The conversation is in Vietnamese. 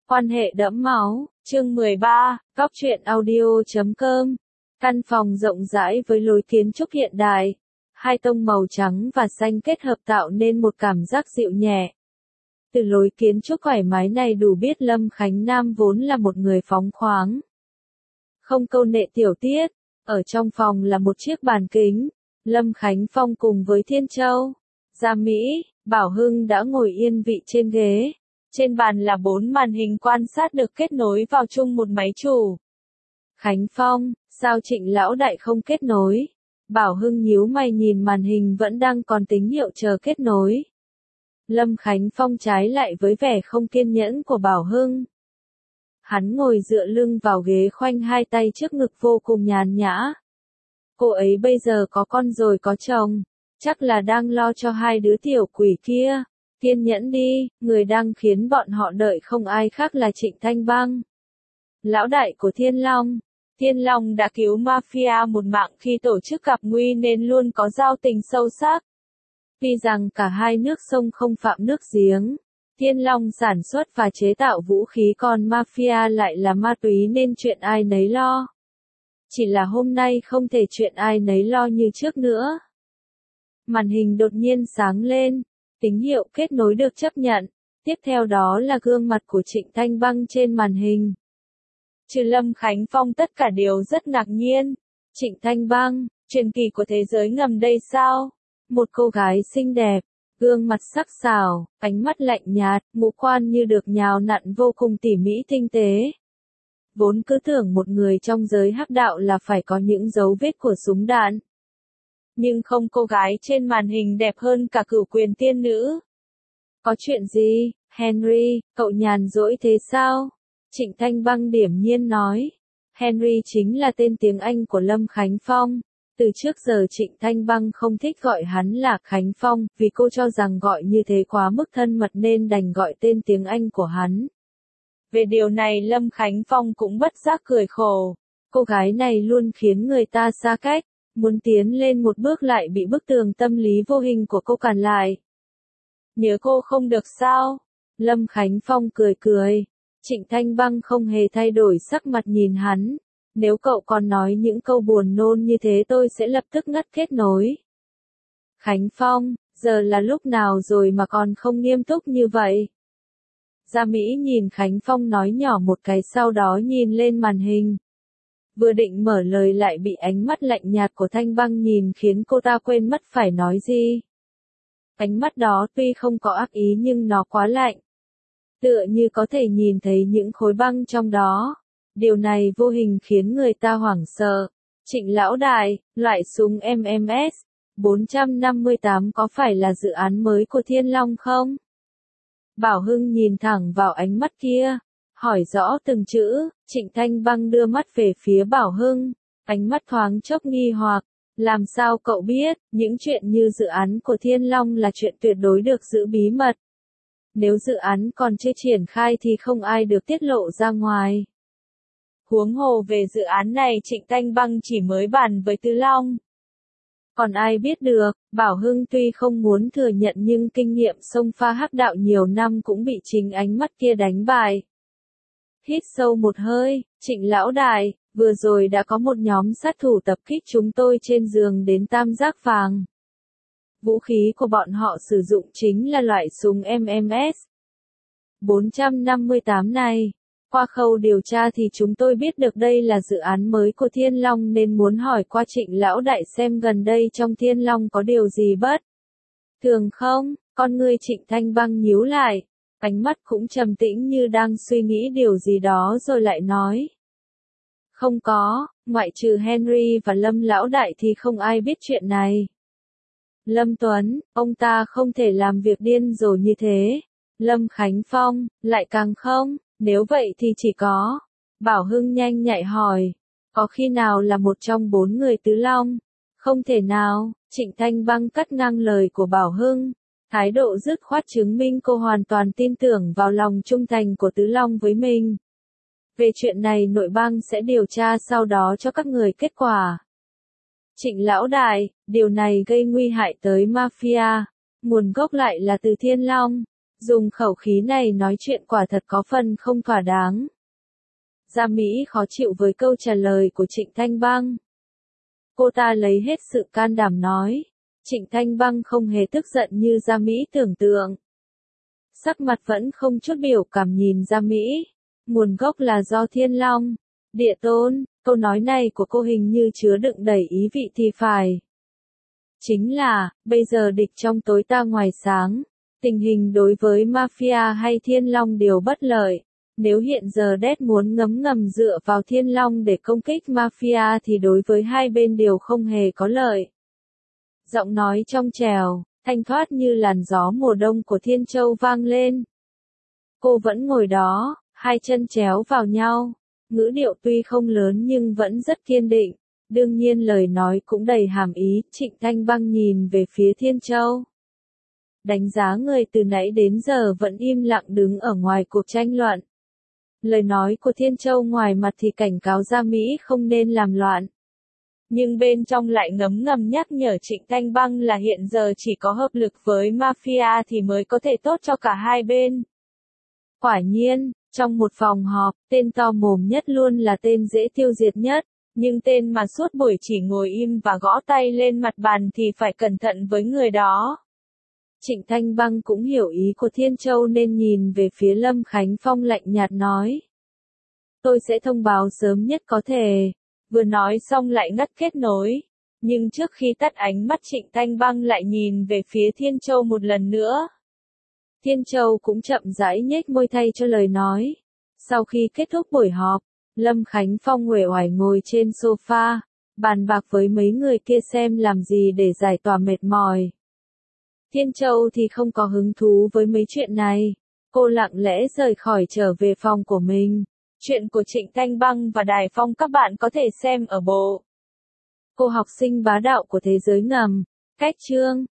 Quan hệ đẫm máu, chương 13, góc truyện audio.com. Căn phòng rộng rãi với lối kiến trúc hiện đại, hai tông màu trắng và xanh kết hợp tạo nên một cảm giác dịu nhẹ. Từ lối kiến trúc thoải mái này đủ biết Lâm Khánh Nam vốn là một người phóng khoáng. Không câu nệ tiểu tiết, ở trong phòng là một chiếc bàn kính, Lâm Khánh Phong cùng với Thiên Châu, Gia Mỹ, Bảo Hưng đã ngồi yên vị trên ghế. Trên bàn là 4 màn hình quan sát được kết nối vào chung một máy chủ. Khánh Phong, sao Trịnh lão đại không kết nối? Bảo Hưng nhíu mày nhìn màn hình vẫn đang còn tín hiệu chờ kết nối. Lâm Khánh Phong trái lại với vẻ không kiên nhẫn của Bảo Hưng. Hắn ngồi dựa lưng vào ghế khoanh hai tay trước ngực vô cùng nhàn nhã. Cô ấy bây giờ có con rồi có chồng, chắc là đang lo cho hai đứa tiểu quỷ kia. Kiên nhẫn đi, người đang khiến bọn họ đợi không ai khác là Trịnh Thanh Băng. Lão đại của Thiên Long. Thiên Long đã cứu mafia một mạng khi tổ chức gặp nguy nên luôn có giao tình sâu sắc. Tuy rằng cả hai nước sông không phạm nước giếng, Thiên Long sản xuất và chế tạo vũ khí còn mafia lại là ma túy nên chuyện ai nấy lo. Chỉ là hôm nay không thể chuyện ai nấy lo như trước nữa. Màn hình đột nhiên sáng lên. Tín hiệu kết nối được chấp nhận, tiếp theo đó là gương mặt của Trịnh Thanh Băng trên màn hình. Trừ Lâm Khánh Phong tất cả đều rất ngạc nhiên. Trịnh Thanh Băng, truyền kỳ của thế giới ngầm đây sao? Một cô gái xinh đẹp, gương mặt sắc sảo, ánh mắt lạnh nhạt, ngũ quan như được nhào nặn vô cùng tỉ mỉ tinh tế. Vốn cứ tưởng một người trong giới hắc đạo là phải có những dấu vết của súng đạn. Nhưng không, cô gái trên màn hình đẹp hơn cả cửu quyền tiên nữ. Có chuyện gì, Henry, cậu nhàn rỗi thế sao? Trịnh Thanh Băng điểm nhiên nói. Henry chính là tên tiếng Anh của Lâm Khánh Phong. Từ trước giờ Trịnh Thanh Băng không thích gọi hắn là Khánh Phong, vì cô cho rằng gọi như thế quá mức thân mật nên đành gọi tên tiếng Anh của hắn. Về điều này Lâm Khánh Phong cũng bất giác cười khổ. Cô gái này luôn khiến người ta xa cách. Muốn tiến lên một bước lại bị bức tường tâm lý vô hình của cô cản lại. Nhớ cô không được sao? Lâm Khánh Phong cười cười. Trịnh Thanh Băng không hề thay đổi sắc mặt nhìn hắn. Nếu cậu còn nói những câu buồn nôn như thế tôi sẽ lập tức ngắt kết nối. Khánh Phong, giờ là lúc nào rồi mà còn không nghiêm túc như vậy? Gia Mỹ nhìn Khánh Phong nói nhỏ một cái sau đó nhìn lên màn hình. Vừa định mở lời lại bị ánh mắt lạnh nhạt của Thanh Băng nhìn khiến cô ta quên mất phải nói gì. Ánh mắt đó tuy không có ác ý nhưng nó quá lạnh. Tựa như có thể nhìn thấy những khối băng trong đó. Điều này vô hình khiến người ta hoảng sợ. Trịnh lão đại, loại súng MMS 458 có phải là dự án mới của Thiên Long không? Bảo Hưng nhìn thẳng vào ánh mắt kia. Hỏi rõ từng chữ, Trịnh Thanh Băng đưa mắt về phía Bảo Hưng, ánh mắt thoáng chốc nghi hoặc, làm sao cậu biết, những chuyện như dự án của Thiên Long là chuyện tuyệt đối được giữ bí mật. Nếu dự án còn chưa triển khai thì không ai được tiết lộ ra ngoài. Huống hồ về dự án này Trịnh Thanh Băng chỉ mới bàn với Tứ Long. Còn ai biết được, Bảo Hưng tuy không muốn thừa nhận nhưng kinh nghiệm xông pha hắc đạo nhiều năm cũng bị chính ánh mắt kia đánh bại. Hít sâu một hơi, Trịnh lão đại, vừa rồi đã có một nhóm sát thủ tập kích chúng tôi trên giường đến Tam Giác Vàng. Vũ khí của bọn họ sử dụng chính là loại súng MMS 458 này. Qua khâu điều tra thì chúng tôi biết được đây là dự án mới của Thiên Long nên muốn hỏi qua Trịnh lão đại xem gần đây trong Thiên Long có điều gì bất thường không? Con ngươi Trịnh Thanh Băng nhíu lại. Ánh mắt cũng trầm tĩnh như đang suy nghĩ điều gì đó rồi lại nói. Không có, ngoại trừ Henry và Lâm lão đại thì không ai biết chuyện này. Lâm Tuấn, ông ta không thể làm việc điên rồ như thế. Lâm Khánh Phong, lại càng không, nếu vậy thì chỉ có. Bảo Hưng nhanh nhạy hỏi, có khi nào là một trong 4 người Tứ Long? Không thể nào, Trịnh Thanh Băng cắt ngang lời của Bảo Hưng. Thái độ dứt khoát chứng minh cô hoàn toàn tin tưởng vào lòng trung thành của Tứ Long với mình. Về chuyện này nội bang sẽ điều tra sau đó cho các người kết quả. Trịnh lão đại, điều này gây nguy hại tới mafia. Nguồn gốc lại là từ Thiên Long. Dùng khẩu khí này nói chuyện quả thật có phần không thỏa đáng. Gia Mỹ khó chịu với câu trả lời của Trịnh Thanh Băng. Cô ta lấy hết sự can đảm nói. Trịnh Thanh Băng không hề tức giận như Gia Mỹ tưởng tượng. Sắc mặt vẫn không chút biểu cảm nhìn Gia Mỹ. Nguồn gốc là do Thiên Long, Địa Tôn, câu nói này của cô hình như chứa đựng đầy ý vị thì phải. Chính là, bây giờ địch trong tối ta ngoài sáng. Tình hình đối với Mafia hay Thiên Long đều bất lợi. Nếu hiện giờ Dead muốn ngấm ngầm dựa vào Thiên Long để công kích Mafia thì đối với hai bên đều không hề có lợi. Giọng nói trong trẻo, thanh thoát như làn gió mùa đông của Thiên Châu vang lên. Cô vẫn ngồi đó, hai chân chéo vào nhau. Ngữ điệu tuy không lớn nhưng vẫn rất kiên định. Đương nhiên lời nói cũng đầy hàm ý. Trịnh Thanh Băng nhìn về phía Thiên Châu. Đánh giá người từ nãy đến giờ vẫn im lặng đứng ở ngoài cuộc tranh luận. Lời nói của Thiên Châu ngoài mặt thì cảnh cáo Gia Mỹ không nên làm loạn. Nhưng bên trong lại ngấm ngầm nhắc nhở Trịnh Thanh Băng là hiện giờ chỉ có hợp lực với Mafia thì mới có thể tốt cho cả hai bên. Quả nhiên, trong một phòng họp, tên to mồm nhất luôn là tên dễ tiêu diệt nhất, nhưng tên mà suốt buổi chỉ ngồi im và gõ tay lên mặt bàn thì phải cẩn thận với người đó. Trịnh Thanh Băng cũng hiểu ý của Thiên Châu nên nhìn về phía Lâm Khánh Phong lạnh nhạt nói. Tôi sẽ thông báo sớm nhất có thể. Vừa nói xong lại ngắt kết nối. Nhưng trước khi tắt ánh mắt Trịnh Thanh Băng lại nhìn về phía Thiên Châu một lần nữa. Thiên Châu cũng chậm rãi nhếch môi thay cho lời nói. Sau khi kết thúc buổi họp, Lâm Khánh Phong uể oải ngồi trên sofa, bàn bạc với mấy người kia xem làm gì để giải tỏa mệt mỏi. Thiên Châu thì không có hứng thú với mấy chuyện này. Cô lặng lẽ rời khỏi trở về phòng của mình. Chuyện của Trịnh Thanh Băng và Đài Phong các bạn có thể xem ở bộ Cô học sinh bá đạo của thế giới ngầm. Cách chương